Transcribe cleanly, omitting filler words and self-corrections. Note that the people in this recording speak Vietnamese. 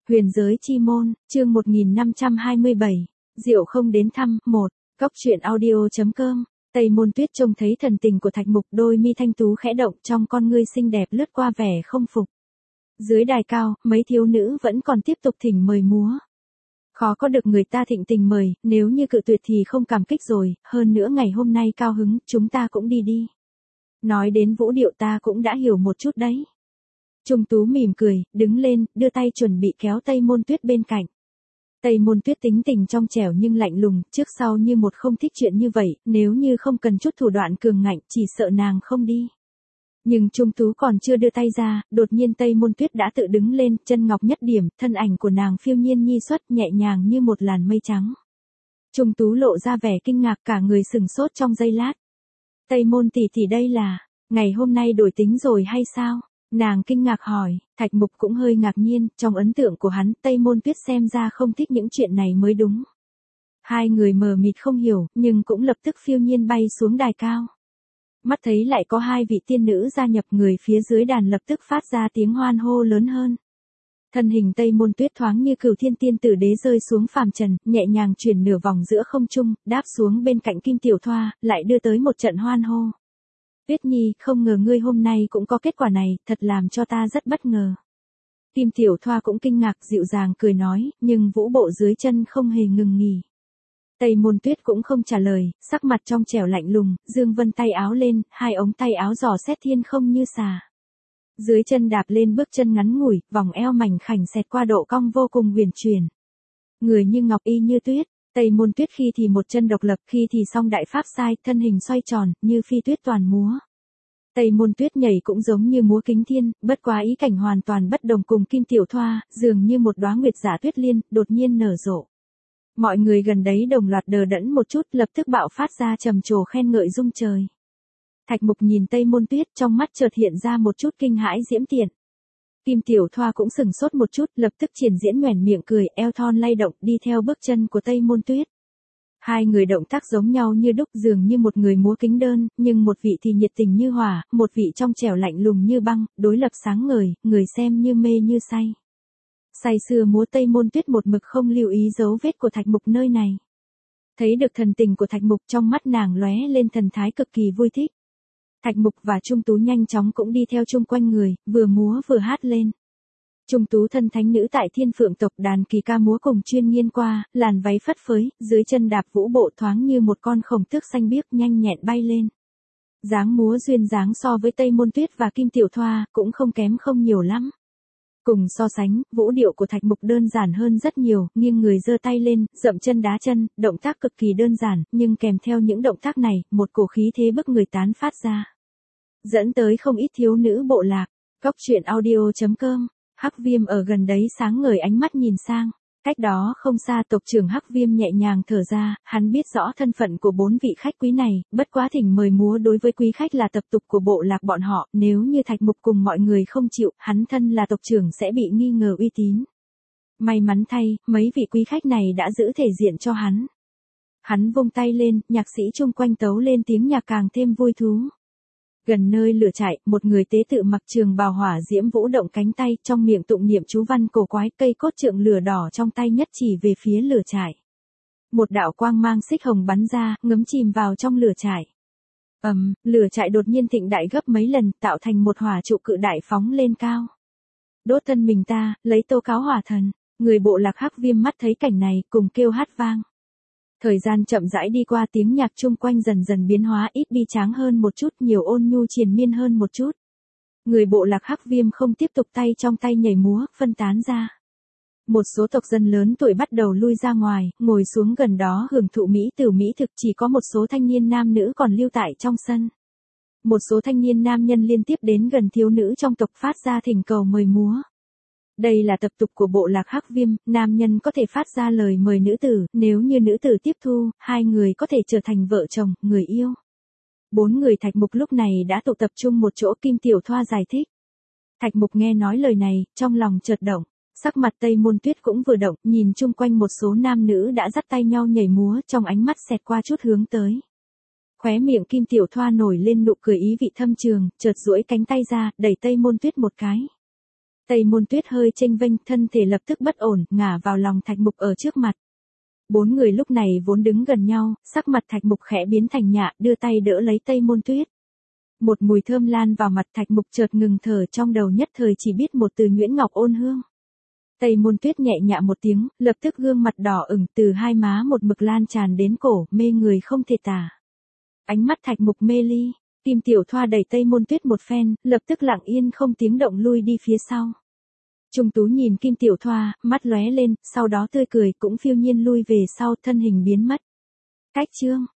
Huyền giới chi môn, chương 1527, Diệu không đến thăm, 1, Cóc truyện audio.com, Tây Môn Tuyết trông thấy thần tình của Thạch Mục, đôi mi thanh tú khẽ động, trong con ngươi xinh đẹp lướt qua vẻ không phục. Dưới đài cao, mấy thiếu nữ vẫn còn tiếp tục thỉnh mời múa. Khó có được người ta thịnh tình mời, nếu như cự tuyệt thì không cảm kích rồi, hơn nữa ngày hôm nay cao hứng, chúng ta cũng đi. Nói đến vũ điệu ta cũng đã hiểu một chút đấy. Trung Tú mỉm cười, đứng lên, đưa tay chuẩn bị kéo Tây Môn Tuyết bên cạnh. Tây Môn Tuyết tính tình trong trẻo nhưng lạnh lùng, trước sau như một không thích chuyện như vậy, nếu như không cần chút thủ đoạn cường ngạnh, chỉ sợ nàng không đi. Nhưng Trung Tú còn chưa đưa tay ra, đột nhiên Tây Môn Tuyết đã tự đứng lên, chân ngọc nhất điểm, thân ảnh của nàng phiêu nhiên nhi xuất, nhẹ nhàng như một làn mây trắng. Trung Tú lộ ra vẻ kinh ngạc, cả người sừng sốt trong giây lát. Tây Môn tỷ tỷ, đây là, ngày hôm nay đổi tính rồi hay sao? Nàng kinh ngạc hỏi. Thạch Mục cũng hơi ngạc nhiên, trong ấn tượng của hắn, Tây Môn Tuyết xem ra không thích những chuyện này mới đúng. Hai người mờ mịt không hiểu, nhưng cũng lập tức phiêu nhiên bay xuống đài cao. Mắt thấy lại có hai vị tiên nữ gia nhập, người phía dưới đàn lập tức phát ra tiếng hoan hô lớn hơn. Thân hình Tây Môn Tuyết thoáng như cửu thiên tiên tử đế rơi xuống phàm trần, nhẹ nhàng chuyển nửa vòng giữa không trung, đáp xuống bên cạnh Kim Tiểu Thoa, lại đưa tới một trận hoan hô. Tuyết Nhi, không ngờ ngươi hôm nay cũng có kết quả này, thật làm cho ta rất bất ngờ. Kim Tiểu Thoa cũng kinh ngạc, dịu dàng cười nói, nhưng vũ bộ dưới chân không hề ngừng nghỉ. Tây Môn Tuyết cũng không trả lời, sắc mặt trong trẻo lạnh lùng, dương vân tay áo lên, hai ống tay áo dò xét thiên không như xà. Dưới chân đạp lên bước chân ngắn ngủi, vòng eo mảnh khảnh xẹt qua độ cong vô cùng huyền chuyển. Người như ngọc y như tuyết. Tây Môn Tuyết khi thì một chân độc lập, khi thì song đại pháp sai, thân hình xoay tròn, như phi tuyết toàn múa. Tây Môn Tuyết nhảy cũng giống như múa kính thiên, bất quá ý cảnh hoàn toàn bất đồng cùng Kim Tiểu Thoa, dường như một đóa nguyệt giả tuyết liên, đột nhiên nở rộ. Mọi người gần đấy đồng loạt đờ đẫn một chút, lập tức bạo phát ra trầm trồ khen ngợi rung trời. Thạch Mục nhìn Tây Môn Tuyết, trong mắt chợt hiện ra một chút kinh hãi diễm tiện. Kim Tiểu Thoa cũng sừng sốt một chút, lập tức triển diễn nhoẻn miệng cười, eo thon lay động, đi theo bước chân của Tây Môn Tuyết. Hai người động tác giống nhau như đúc, dường như một người múa kính đơn, nhưng một vị thì nhiệt tình như hỏa, một vị trong trẻo lạnh lùng như băng, đối lập sáng ngời, người xem như mê như say. Say sưa múa Tây Môn Tuyết một mực không lưu ý dấu vết của Thạch Mục nơi này. Thấy được thần tình của Thạch Mục, trong mắt nàng lóe lên thần thái cực kỳ vui thích. Thạch Mục và Trung Tú nhanh chóng cũng đi theo chung quanh người, vừa múa vừa hát lên. Trung Tú thân thánh nữ tại Thiên Phượng tộc, đàn kỳ ca múa cùng chuyên nghiên qua, làn váy phất phới, dưới chân đạp vũ bộ thoáng như một con khổng tước xanh biếc nhanh nhẹn bay lên. Dáng múa duyên dáng so với Tây Môn Tuyết và Kim Tiểu Thoa, cũng không kém không nhiều lắm. Cùng so sánh, vũ điệu của Thạch Mục đơn giản hơn rất nhiều, nghiêng người giơ tay lên, dậm chân đá chân, động tác cực kỳ đơn giản, nhưng kèm theo những động tác này, một cổ khí thế bức người tán phát ra. Dẫn tới không ít thiếu nữ bộ lạc. Cóc truyện audio.com, Hắc Viêm ở gần đấy sáng ngời ánh mắt nhìn sang. Cách đó không xa, tộc trưởng Hắc Viêm nhẹ nhàng thở ra, hắn biết rõ thân phận của bốn vị khách quý này, bất quá thỉnh mời múa đối với quý khách là tập tục của bộ lạc bọn họ, nếu như Thạch Mục cùng mọi người không chịu, hắn thân là tộc trưởng sẽ bị nghi ngờ uy tín. May mắn thay, mấy vị quý khách này đã giữ thể diện cho hắn. Hắn vung tay lên, nhạc sĩ chung quanh tấu lên tiếng nhạc càng thêm vui thú. Gần nơi lửa trại, một người tế tự mặc trường bào hỏa diễm vũ động cánh tay, trong miệng tụng niệm chú văn cổ quái, cây cốt trượng lửa đỏ trong tay nhất chỉ về phía lửa trại. Một đạo quang mang xích hồng bắn ra, ngấm chìm vào trong lửa trại. Lửa trại đột nhiên thịnh đại gấp mấy lần, tạo thành một hỏa trụ cự đại phóng lên cao. Đốt thân mình ta, lấy tô cáo hỏa thần. Người bộ lạc Hắc Viêm mắt thấy cảnh này, cùng kêu hát vang. Thời gian chậm rãi đi qua, tiếng nhạc chung quanh dần dần biến hóa, ít bi tráng hơn một chút, nhiều ôn nhu triền miên hơn một chút. Người bộ lạc Hắc Viêm không tiếp tục tay trong tay nhảy múa, phân tán ra. Một số tộc dân lớn tuổi bắt đầu lui ra ngoài, ngồi xuống gần đó hưởng thụ mỹ tử mỹ thực, chỉ có một số thanh niên nam nữ còn lưu tại trong sân. Một số thanh niên nam nhân liên tiếp đến gần thiếu nữ trong tộc phát ra thỉnh cầu mời múa. Đây là tập tục của bộ lạc Hắc Viêm, nam nhân có thể phát ra lời mời nữ tử, nếu như nữ tử tiếp thu, hai người có thể trở thành vợ chồng, người yêu. Bốn người Thạch Mục lúc này đã tụ tập trung một chỗ, Kim Tiểu Thoa giải thích. Thạch Mục nghe nói lời này, trong lòng chợt động, sắc mặt Tây Môn Tuyết cũng vừa động, nhìn chung quanh một số nam nữ đã dắt tay nhau nhảy múa, trong ánh mắt xẹt qua chút hướng tới. Khóe miệng Kim Tiểu Thoa nổi lên nụ cười ý vị thâm trường, chợt duỗi cánh tay ra, đẩy Tây Môn Tuyết một cái. Tây Môn Tuyết hơi chênh vênh, thân thể lập tức bất ổn, ngả vào lòng Thạch Mục ở trước mặt. Bốn người lúc này vốn đứng gần nhau, sắc mặt Thạch Mục khẽ biến thành nhạ, đưa tay đỡ lấy Tây Môn Tuyết. Một mùi thơm lan vào mặt, Thạch Mục chợt ngừng thở, trong đầu nhất thời chỉ biết một từ Nguyễn Ngọc ôn hương. Tây Môn Tuyết nhẹ nhạ một tiếng, lập tức gương mặt đỏ ửng, từ hai má một mực lan tràn đến cổ, mê người không thể tả. Ánh mắt Thạch Mục mê ly, Kim Tiểu Thoa đẩy Tây Môn Tuyết một phen, lập tức lặng yên không tiếng động lui đi phía sau. Trung Tú nhìn Kim Tiểu Thoa, mắt lóe lên, sau đó tươi cười, cũng phiêu nhiên lui về sau, thân hình biến mất. Cách chương